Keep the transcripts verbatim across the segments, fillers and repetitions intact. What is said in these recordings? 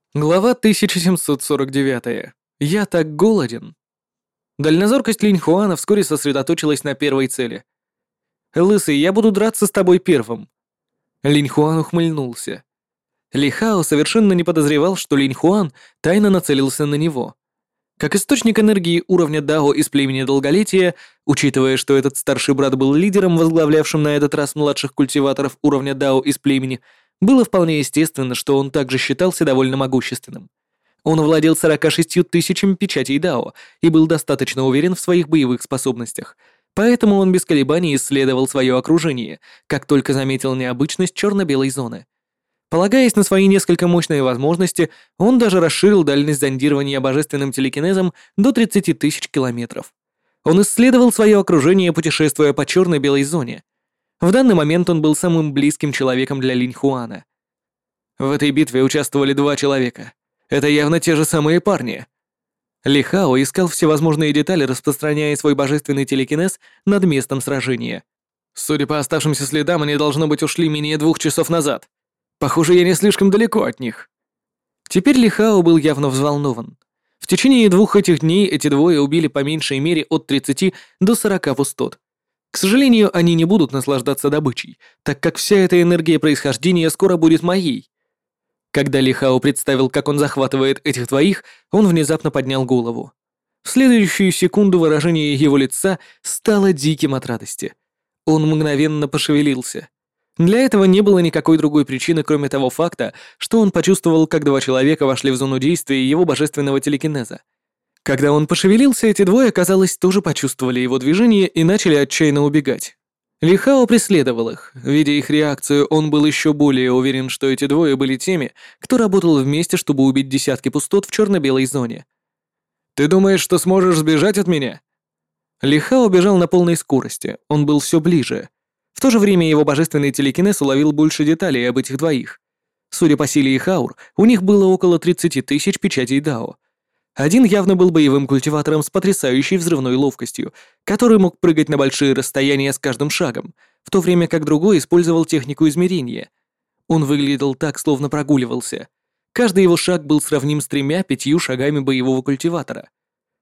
Глава тысяча семьсот сорок девять. Я так голоден. Дальнозоркость Линь Хуана вскоре сосредоточилась на первой цели. «Лысый, я буду драться с тобой первым». Линь Хуан ухмыльнулся. Ли Хао совершенно не подозревал, что Линь Хуан тайно нацелился на него. Как источник энергии уровня Дао из племени Долголетия, учитывая, что этот старший брат был лидером, возглавлявшим на этот раз младших культиваторов уровня Дао из племени, было вполне естественно, что он также считался довольно могущественным. Он владел сорока шестью тысячами печатей Дао и был достаточно уверен в своих боевых способностях, поэтому он без колебаний исследовал свое окружение, как только заметил необычность черно-белой зоны. Полагаясь на свои несколько мощные возможности, он даже расширил дальность зондирования божественным телекинезом до тридцати тысяч километров. Он исследовал свое окружение, путешествуя по черно-белой зоне. В данный момент он был самым близким человеком для Линь Хуана. В этой битве участвовали два человека. Это явно те же самые парни. Ли Хао искал всевозможные детали, распространяя свой божественный телекинез над местом сражения. Судя по оставшимся следам, они, должно быть, ушли менее двух часов назад. Похоже, я не слишком далеко от них. Теперь Ли Хао был явно взволнован. В течение двух этих дней эти двое убили по меньшей мере от тридцати до сорока пустот. К сожалению, они не будут наслаждаться добычей, так как вся эта энергия происхождения скоро будет моей. Когда Ли Хао представил, как он захватывает этих двоих, он внезапно поднял голову. В следующую секунду выражение его лица стало диким от радости. Он мгновенно пошевелился. Для этого не было никакой другой причины, кроме того факта, что он почувствовал, как два человека вошли в зону действия его божественного телекинеза. Когда он пошевелился, эти двое, казалось, тоже почувствовали его движение и начали отчаянно убегать. Ли Хао преследовал их. Видя их реакцию, он был еще более уверен, что эти двое были теми, кто работал вместе, чтобы убить десятки пустот в черно-белой зоне. «Ты думаешь, что сможешь сбежать от меня?» Ли Хао бежал на полной скорости, он был все ближе. В то же время его божественный телекинез уловил больше деталей об этих двоих. Судя по силе их аур, у них было около тридцати тысяч печатей Дао. Один явно был боевым культиватором с потрясающей взрывной ловкостью, который мог прыгать на большие расстояния с каждым шагом, в то время как другой использовал технику измерения. Он выглядел так, словно прогуливался. Каждый его шаг был сравним с тремя-пятью шагами боевого культиватора.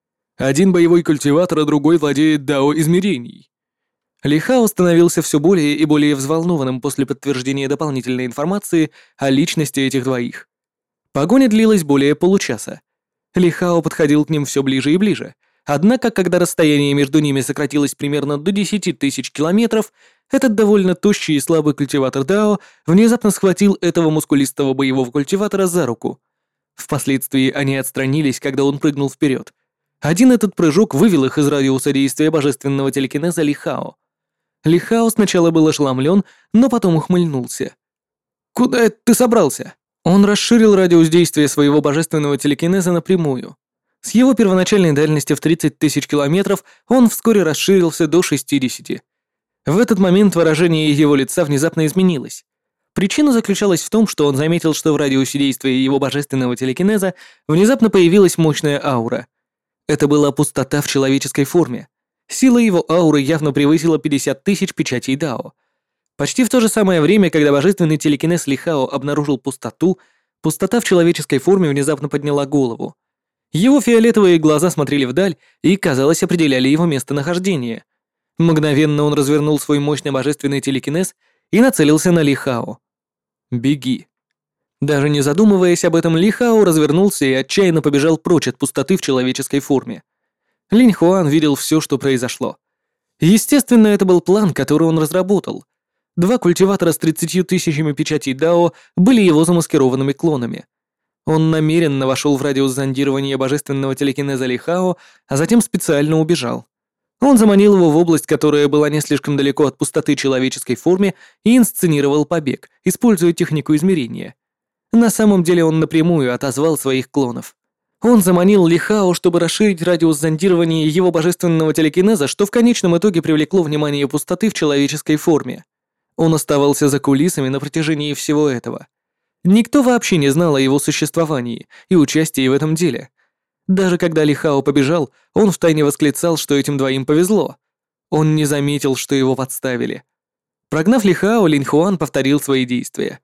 Один боевой культиватор, а другой владеет Дао измерений. Ли Хао становился все более и более взволнованным после подтверждения дополнительной информации о личности этих двоих. Погоня длилась более получаса. Ли Хао подходил к ним все ближе и ближе, однако, когда расстояние между ними сократилось примерно до десяти тысяч километров, этот довольно тощий и слабый культиватор Дао внезапно схватил этого мускулистого боевого культиватора за руку. Впоследствии они отстранились, когда он прыгнул вперед. Один этот прыжок вывел их из радиуса действия божественного телекинеза Ли Хао. Ли Хао сначала был ошеломлен, но потом ухмыльнулся. «Куда это ты собрался?» Он расширил радиус действия своего божественного телекинеза напрямую. С его первоначальной дальности в тридцать тысяч километров он вскоре расширился до шестидесяти. В этот момент выражение его лица внезапно изменилось. Причина заключалась в том, что он заметил, что в радиусе действия его божественного телекинеза внезапно появилась мощная аура. Это была пустота в человеческой форме. Сила его ауры явно превысила пятьдесят тысяч печатей Дао. Почти в то же самое время, когда божественный телекинез Ли Хао обнаружил пустоту, пустота в человеческой форме внезапно подняла голову. Его фиолетовые глаза смотрели вдаль и, казалось, определяли его местонахождение. Мгновенно он развернул свой мощный божественный телекинез и нацелился на Ли Хао. «Беги». Даже не задумываясь об этом, Ли Хао развернулся и отчаянно побежал прочь от пустоты в человеческой форме. Линь Хуан видел все, что произошло. Естественно, это был план, который он разработал. Два культиватора с тридцатью тысячами печатей Дао были его замаскированными клонами. Он намеренно вошел в радиус зондирования божественного телекинеза Ли Хао, а затем специально убежал. Он заманил его в область, которая была не слишком далеко от пустоты человеческой форме, и инсценировал побег, используя технику измерения. На самом деле он напрямую отозвал своих клонов. Он заманил Ли Хао, чтобы расширить радиус зондирования его божественного телекинеза, что в конечном итоге привлекло внимание пустоты в человеческой форме. Он оставался за кулисами на протяжении всего этого. Никто вообще не знал о его существовании и участии в этом деле. Даже когда Ли Хао побежал, он втайне восклицал, что этим двоим повезло. Он не заметил, что его подставили. Прогнав Ли Хао, Линь Хуан повторил свои действия.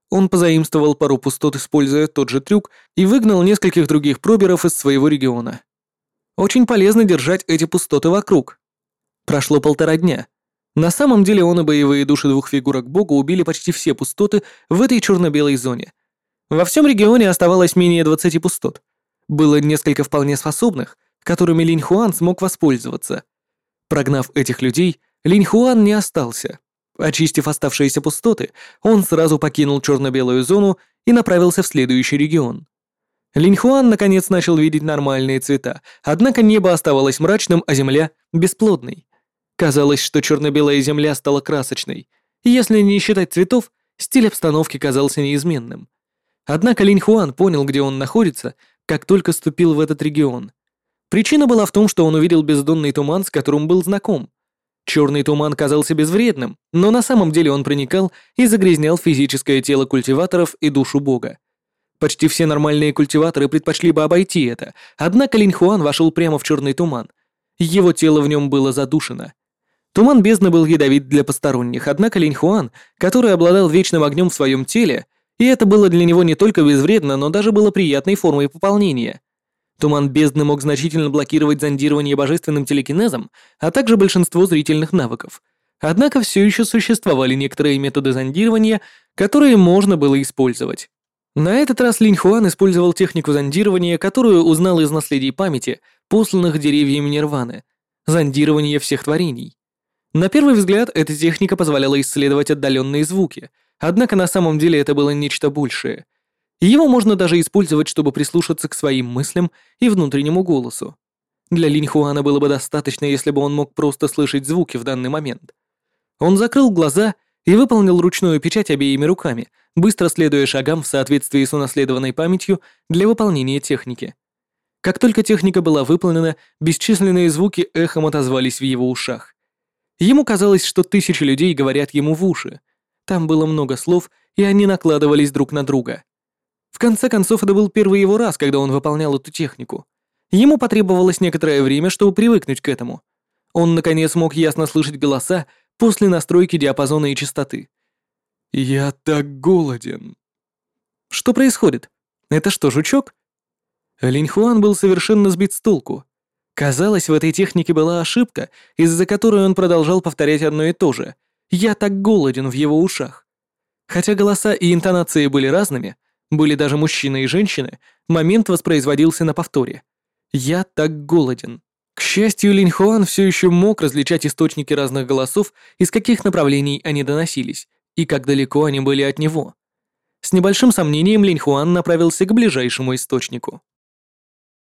Он позаимствовал пару пустот, используя тот же трюк, и выгнал нескольких других проберов из своего региона. Очень полезно держать эти пустоты вокруг. Прошло полтора дня. На самом деле он и боевые души двух фигурок бога убили почти все пустоты в этой черно-белой зоне. Во всем регионе оставалось менее двадцати пустот. Было несколько вполне способных, которыми Линь Хуан смог воспользоваться. Прогнав этих людей, Линь Хуан не остался. Очистив оставшиеся пустоты, он сразу покинул черно-белую зону и направился в следующий регион. Линь Хуан наконец начал видеть нормальные цвета, однако небо оставалось мрачным, а земля — бесплодной. Казалось, что черно-белая земля стала красочной, и если не считать цветов, стиль обстановки казался неизменным. Однако Линь Хуан понял, где он находится, как только ступил в этот регион. Причина была в том, что он увидел бездонный туман, с которым был знаком. Черный туман казался безвредным, но на самом деле он проникал и загрязнял физическое тело культиваторов и душу бога. Почти все нормальные культиваторы предпочли бы обойти это, однако Линь Хуан вошел прямо в черный туман. Его тело в нем было задушено. Туман бездны был ядовит для посторонних, однако Линь Хуан, который обладал вечным огнем в своем теле, и это было для него не только безвредно, но даже было приятной формой пополнения. Туман бездны мог значительно блокировать зондирование божественным телекинезом, а также большинство зрительных навыков. Однако все еще существовали некоторые методы зондирования, которые можно было использовать. На этот раз Линь Хуан использовал технику зондирования, которую узнал из наследий памяти, посланных деревьями Нирваны, зондирование всех творений. На первый взгляд, эта техника позволяла исследовать отдаленные звуки, однако на самом деле это было нечто большее. Его можно даже использовать, чтобы прислушаться к своим мыслям и внутреннему голосу. Для Линь Хуана было бы достаточно, если бы он мог просто слышать звуки в данный момент. Он закрыл глаза и выполнил ручную печать обеими руками, быстро следуя шагам в соответствии с унаследованной памятью для выполнения техники. Как только техника была выполнена, бесчисленные звуки эхом отозвались в его ушах. Ему казалось, что тысячи людей говорят ему в уши. Там было много слов, и они накладывались друг на друга. В конце концов, это был первый его раз, когда он выполнял эту технику. Ему потребовалось некоторое время, чтобы привыкнуть к этому. Он, наконец, мог ясно слышать голоса после настройки диапазона и частоты. «Я так голоден». Что происходит? Это что, жучок? Линь Хуан был совершенно сбит с толку. Казалось, в этой технике была ошибка, из-за которой он продолжал повторять одно и то же. «Я так голоден» в его ушах. Хотя голоса и интонации были разными, были даже мужчины и женщины, момент воспроизводился на повторе. «Я так голоден». К счастью, Линь Хуан все еще мог различать источники разных голосов, из каких направлений они доносились, и как далеко они были от него. С небольшим сомнением Линь Хуан направился к ближайшему источнику.